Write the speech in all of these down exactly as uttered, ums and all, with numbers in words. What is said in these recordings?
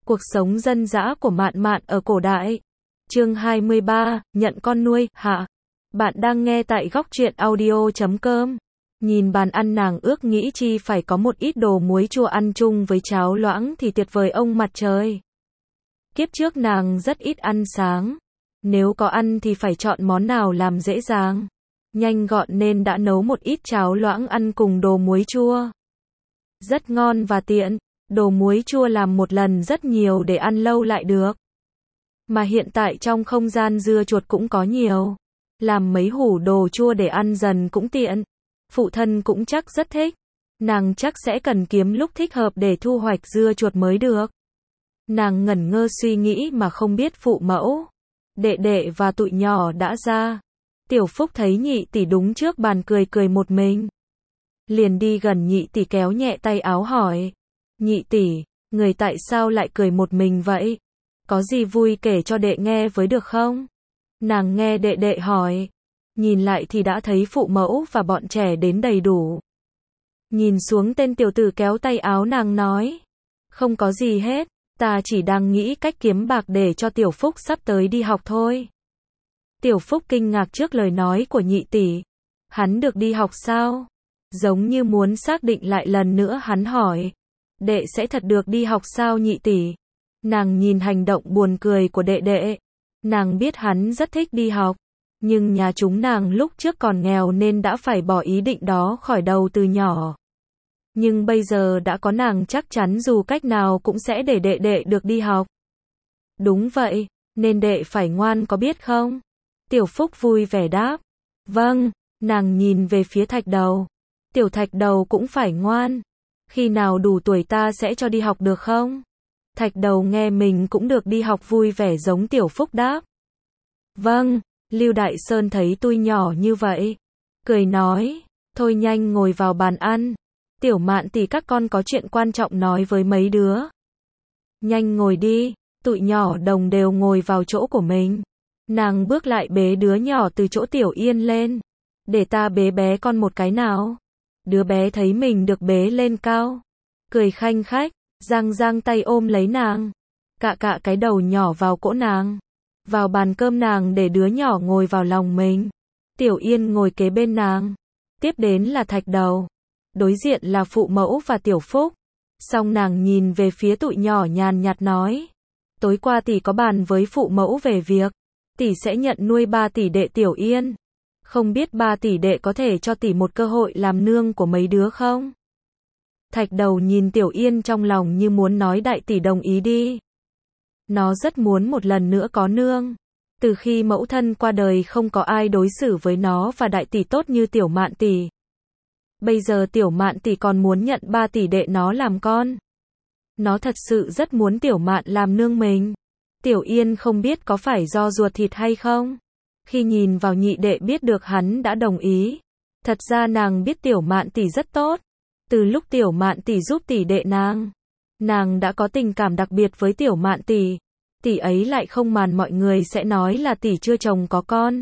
Cuộc sống dân dã của Mạn Mạn ở cổ đại. Chương hai mươi ba, nhận con nuôi, hạ. Bạn đang nghe tại góc truyện audio chấm com. Nhìn bàn ăn nàng ước nghĩ chi phải có một ít đồ muối chua ăn chung với cháo loãng thì tuyệt vời ông mặt trời. Kiếp trước nàng rất ít ăn sáng. Nếu có ăn thì phải chọn món nào làm dễ dàng, nhanh gọn nên đã nấu một ít cháo loãng ăn cùng đồ muối chua. Rất ngon và tiện. Đồ muối chua làm một lần rất nhiều để ăn lâu lại được. Mà hiện tại trong không gian dưa chuột cũng có nhiều. Làm mấy hủ đồ chua để ăn dần cũng tiện. Phụ thân cũng chắc rất thích. Nàng chắc sẽ cần kiếm lúc thích hợp để thu hoạch dưa chuột mới được. Nàng ngẩn ngơ suy nghĩ mà không biết phụ mẫu, đệ đệ và tụi nhỏ đã ra. Tiểu Phúc thấy nhị tỷ đúng trước bàn cười cười một mình. Liền đi gần nhị tỷ kéo nhẹ tay áo hỏi. Nhị tỷ, người tại sao lại cười một mình vậy? Có gì vui kể cho đệ nghe với được không? Nàng nghe đệ đệ hỏi. Nhìn lại thì đã thấy phụ mẫu và bọn trẻ đến đầy đủ. Nhìn xuống tên tiểu tử kéo tay áo nàng nói. Không có gì hết, ta chỉ đang nghĩ cách kiếm bạc để cho Tiểu Phúc sắp tới đi học thôi. Tiểu Phúc kinh ngạc trước lời nói của nhị tỷ. Hắn được đi học sao? Giống như muốn xác định lại lần nữa hắn hỏi. Đệ sẽ thật được đi học sao nhị tỷ? Nàng nhìn hành động buồn cười của đệ đệ. Nàng biết hắn rất thích đi học. Nhưng nhà chúng nàng lúc trước còn nghèo nên đã phải bỏ ý định đó khỏi đầu từ nhỏ. Nhưng bây giờ đã có nàng chắc chắn dù cách nào cũng sẽ để đệ đệ được đi học. Đúng vậy, nên đệ phải ngoan có biết không? Tiểu Phúc vui vẻ đáp. Vâng, nàng nhìn về phía Thạch Đầu. Tiểu Thạch Đầu cũng phải ngoan. Khi nào đủ tuổi ta sẽ cho đi học được không? Thạch Đầu nghe mình cũng được đi học vui vẻ giống Tiểu Phúc đáp. Vâng, Lưu Đại Sơn thấy tôi nhỏ như vậy. Cười nói, thôi nhanh ngồi vào bàn ăn. Tiểu Mạn tỷ các con có chuyện quan trọng nói với mấy đứa. Nhanh ngồi đi, tụi nhỏ đồng đều ngồi vào chỗ của mình. Nàng bước lại bế đứa nhỏ từ chỗ Tiểu Yên lên. Để ta bế bé con một cái nào. Đứa bé thấy mình được bế lên cao. Cười khanh khách, giang giang tay ôm lấy nàng. Cạ cạ cái đầu nhỏ vào cỗ nàng. Vào bàn cơm nàng để đứa nhỏ ngồi vào lòng mình. Tiểu Yên ngồi kế bên nàng. Tiếp đến là Thạch Đầu. Đối diện là phụ mẫu và Tiểu Phúc. Xong nàng nhìn về phía tụi nhỏ nhàn nhạt nói. Tối qua tỷ có bàn với phụ mẫu về việc. Tỷ sẽ nhận nuôi ba tỷ đệ Tiểu Yên. Không biết ba tỷ đệ có thể cho tỷ một cơ hội làm nương của mấy đứa không? Thạch Đầu nhìn Tiểu Yên trong lòng như muốn nói đại tỷ đồng ý đi. Nó rất muốn một lần nữa có nương. Từ khi mẫu thân qua đời không có ai đối xử với nó và đại tỷ tốt như Tiểu Mạn tỷ. Bây giờ Tiểu Mạn tỷ còn muốn nhận ba tỷ đệ nó làm con. Nó thật sự rất muốn Tiểu Mạn làm nương mình. Tiểu Yên không biết có phải do ruột thịt hay không. Khi nhìn vào nhị đệ biết được hắn đã đồng ý. Thật ra nàng biết Tiểu Mạn tỷ rất tốt. Từ lúc Tiểu Mạn tỷ giúp tỷ đệ nàng, nàng đã có tình cảm đặc biệt với Tiểu Mạn tỷ. Tỷ ấy lại không màn mọi người sẽ nói là tỷ chưa chồng có con,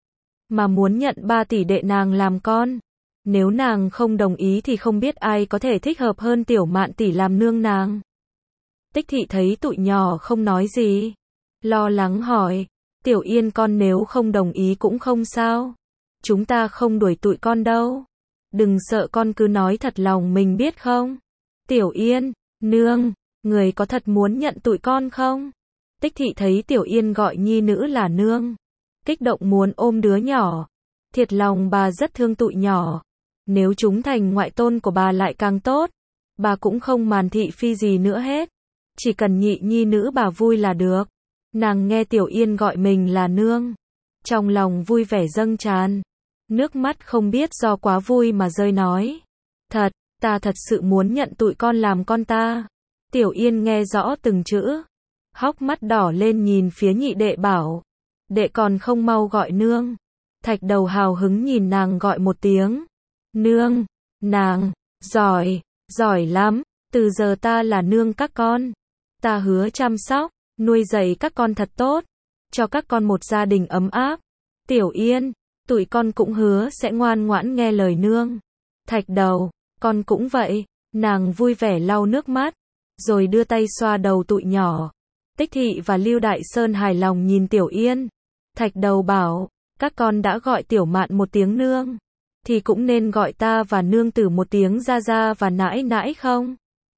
mà muốn nhận ba tỷ đệ nàng làm con. Nếu nàng không đồng ý thì không biết ai có thể thích hợp hơn Tiểu Mạn tỷ làm nương nàng. Tích Thị thấy tụi nhỏ không nói gì, lo lắng hỏi. Tiểu Yên con nếu không đồng ý cũng không sao. Chúng ta không đuổi tụi con đâu. Đừng sợ con cứ nói thật lòng mình biết không? Tiểu Yên, nương, người có thật muốn nhận tụi con không? Tích Thị thấy Tiểu Yên gọi nhi nữ là nương. Kích động muốn ôm đứa nhỏ. Thiệt lòng bà rất thương tụi nhỏ. Nếu chúng thành ngoại tôn của bà lại càng tốt. Bà cũng không màn thị phi gì nữa hết. Chỉ cần nhị nhi nữ bà vui là được. Nàng nghe Tiểu Yên gọi mình là nương. Trong lòng vui vẻ dâng tràn. Nước mắt không biết do quá vui mà rơi nói. Thật, ta thật sự muốn nhận tụi con làm con ta. Tiểu Yên nghe rõ từng chữ. Hốc mắt đỏ lên nhìn phía nhị đệ bảo. Đệ còn không mau gọi nương. Thạch Đầu hào hứng nhìn nàng gọi một tiếng. Nương, nàng, giỏi, giỏi lắm. Từ giờ ta là nương các con. Ta hứa chăm sóc, nuôi dạy các con thật tốt. Cho các con một gia đình ấm áp. Tiểu Yên, tụi con cũng hứa sẽ ngoan ngoãn nghe lời nương. Thạch Đầu, con cũng vậy. Nàng vui vẻ lau nước mắt. rồi đưa tay xoa đầu tụi nhỏ. Tích Thị và Lưu Đại Sơn hài lòng nhìn Tiểu Yên. Thạch Đầu bảo, các con đã gọi Tiểu Mạn một tiếng nương, thì cũng nên gọi ta và nương tử một tiếng gia gia và nãi nãi không?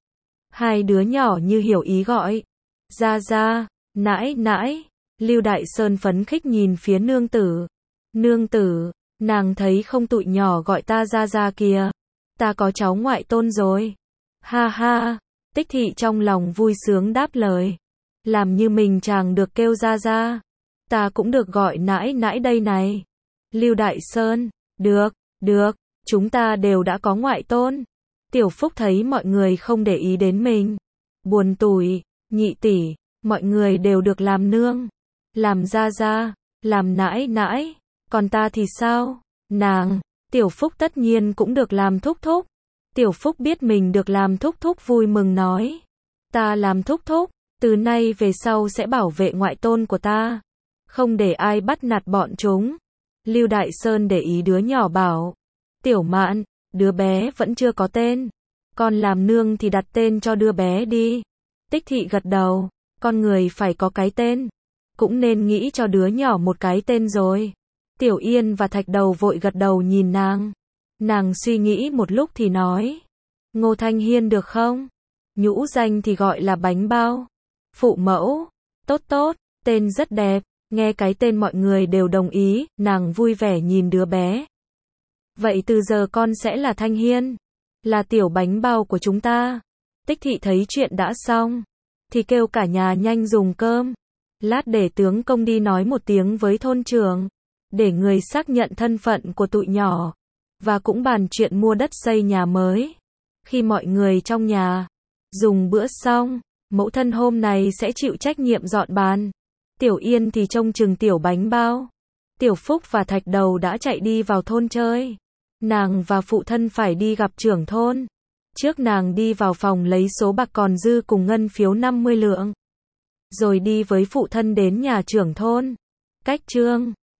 Hai đứa nhỏ như hiểu ý gọi, gia gia, nãi nãi. Lưu Đại Sơn phấn khích nhìn phía nương tử. Nương tử, nàng thấy không tụi nhỏ gọi ta gia gia kìa, ta có cháu ngoại tôn rồi. Ha ha, Tích Thị trong lòng vui sướng đáp lời. Làm như mình chàng được kêu gia gia, ta cũng được gọi nãi nãi đây này. Lưu Đại Sơn, được, được, chúng ta đều đã có ngoại tôn. Tiểu Phúc thấy mọi người không để ý đến mình, buồn tủi. Nhị tỷ, mọi người đều được làm nương, làm gia gia, làm nãi nãi, còn ta thì sao? Nàng, Tiểu Phúc tất nhiên cũng được làm thúc thúc. Tiểu Phúc biết mình được làm thúc thúc vui mừng nói, ta làm thúc thúc, từ nay về sau sẽ bảo vệ ngoại tôn của ta, không để ai bắt nạt bọn chúng. Lưu Đại Sơn để ý đứa nhỏ bảo, Tiểu Mạn, đứa bé vẫn chưa có tên, con làm nương thì đặt tên cho đứa bé đi. Tích Thị gật đầu, con người phải có cái tên, cũng nên nghĩ cho đứa nhỏ một cái tên rồi. Tiểu Yên và Thạch Đầu vội gật đầu nhìn nàng. Nàng suy nghĩ một lúc thì nói, Ngô Thanh Hiên được không? Nhũ danh thì gọi là bánh bao. Phụ mẫu, tốt tốt, tên rất đẹp. Nghe cái tên mọi người đều đồng ý, nàng vui vẻ nhìn đứa bé. Vậy từ giờ con sẽ là Thanh Hiên, là tiểu bánh bao của chúng ta. Tích Thị thấy chuyện đã xong, thì kêu cả nhà nhanh dùng cơm. Lát để tướng công đi nói một tiếng với thôn trưởng, để người xác nhận thân phận của tụi nhỏ, và cũng bàn chuyện mua đất xây nhà mới. Khi mọi người trong nhà dùng bữa xong, mẫu thân hôm này sẽ chịu trách nhiệm dọn bàn. Tiểu Yên thì trông chừng tiểu bánh bao. Tiểu Phúc và Thạch Đầu đã chạy đi vào thôn chơi. Nàng và phụ thân phải đi gặp trưởng thôn. Trước nàng đi vào phòng lấy số bạc còn dư cùng ngân phiếu năm mươi lượng. Rồi đi với phụ thân đến nhà trưởng thôn. Cách chương